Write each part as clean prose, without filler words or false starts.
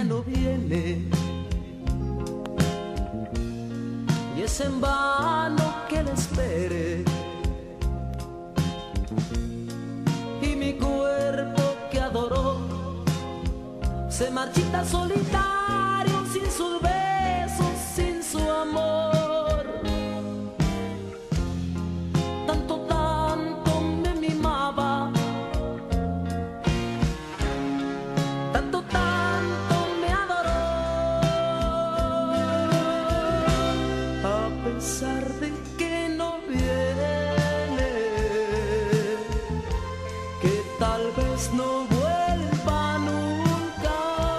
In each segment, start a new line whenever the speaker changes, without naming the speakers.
no viene, y es en vano que le espere, y mi cuerpo que adoró se marchita solitario sin sus besos, sin su amor. Tanto, tanto me mimaba, tanto, tanto me adoró, a pesar de que no viene, que tal vez no vuelva nunca.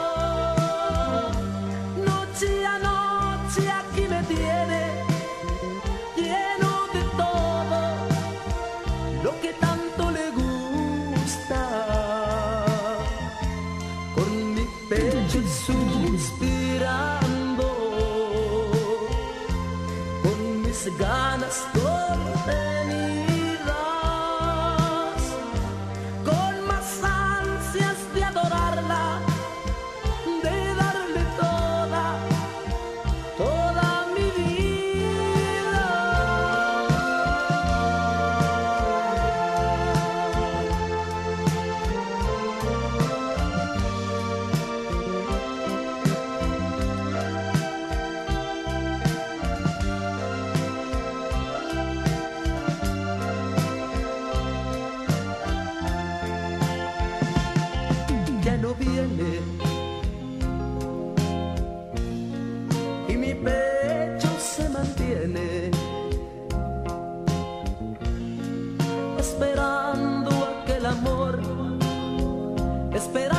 Noche a noche aquí me tiene, lleno de todo lo que tanto le gusta, con mi pecho suspirando, con mis ganas contenidas, con más ansias de adorarla, de darle toda, toda mi vida. Ya no viene, y mi pecho se mantiene esperando aquel amor, esperando